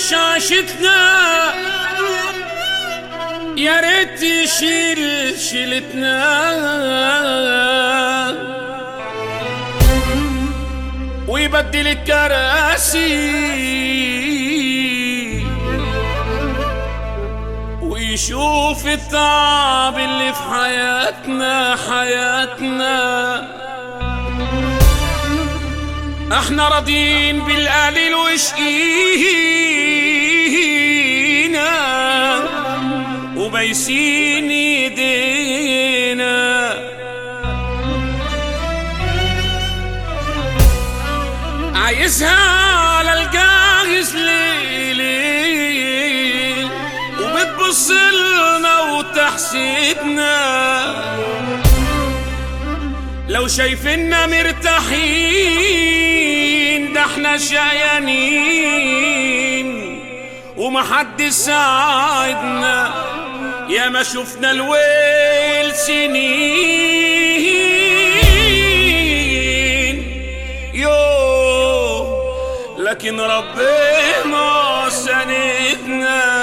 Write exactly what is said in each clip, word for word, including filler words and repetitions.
يعيش عاشتنا، يا ريت يشيل شيلتنا، ويبدل الكراسي، ويشوف التعب اللي في حياتنا حياتنا. احنا راضيين بالقليل وشقينا، وبايسين ايدينا. عايزها على الجاهز ليل، وبتبص لنا وتحسدنا. لو شايفيننا مرتاحين، ده احنا شقيانين ومحدش ساعدنا. يا ما شفنا الويل سنين يو، لكن ربنا سندنا.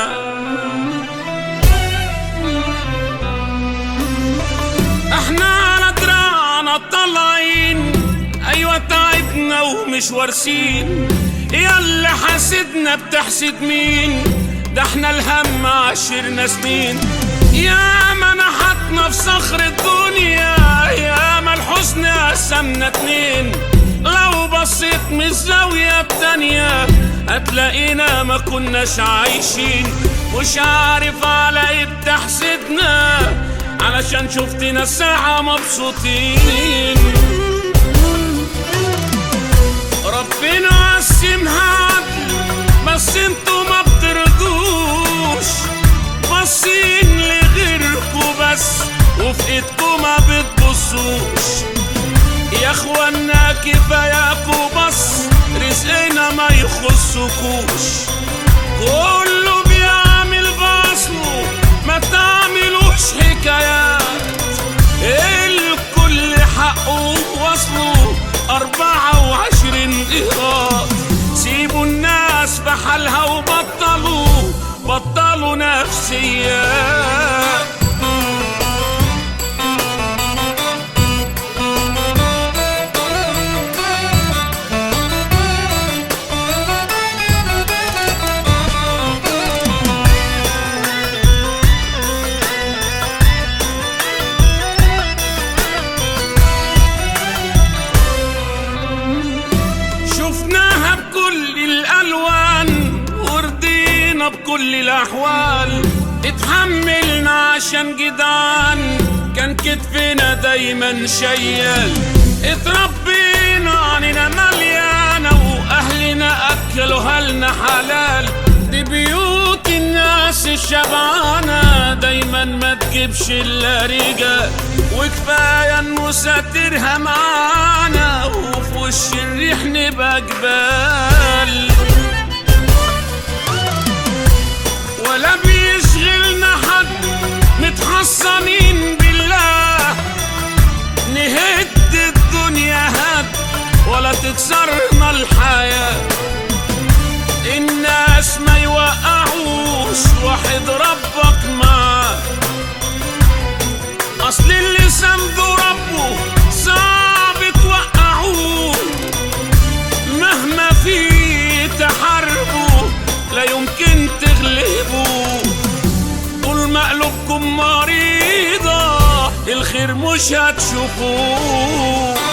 احنا على دراعنا طالعين، ايوه تعبنا ومش وارسين. ياللي حاسدنا بتحسد مين؟ ده احنا الهم عشرنا سنين. يا ما نحتنا في صخر الدنيا، يا ما الحزن قسمنا اتنين. لو بصيت من الزاوية التانية، هتلاقينا ما كناش عايشين. مش عارف على ايه بتحسدنا، علشان شفتنا ساعة مبسوطين. ربنا قسمها عدل، بس انتوا ما بترضوش. باصين لغيركوا بس، وفي ايدكوا ما بتبصوش. يا اخوانا كفاياكوا بس، رزقنا ما يخصكوش. كله بيعمل باصله، ما تعملوش حكايات. الكل حقه وصله أربعة وعشرين إيراد. سيبوا الناس بحالها وبطلوا بطلوا نفسيات. شفناها بكل الألوان، ورضينا بكل الأحوال. اتحملنا عشان جدعان، كان كتفنا دايما شيال. اتربينا عننا مليانة، وأهلنا أكلوها لنا حلال. دي بيوت الناس الشبعانة، دايما ما تجيبش إلا رجال. وكفاية إنه ساترها معانا، وفي وش الريح نبقى جبال. ولا بيشغلنا حد، متحصنين بالله. نهد الدنيا هد، ولا تكسرنا الحياة. الناس ما يوقعوش، واحد ربك معاه. اصل اللي سنده ربه صعب توقعوه. مهما في تحاربه، لا يمكن تغلبوه. طول ما قلوبكم مريضة، الخير مش هتشوفوه.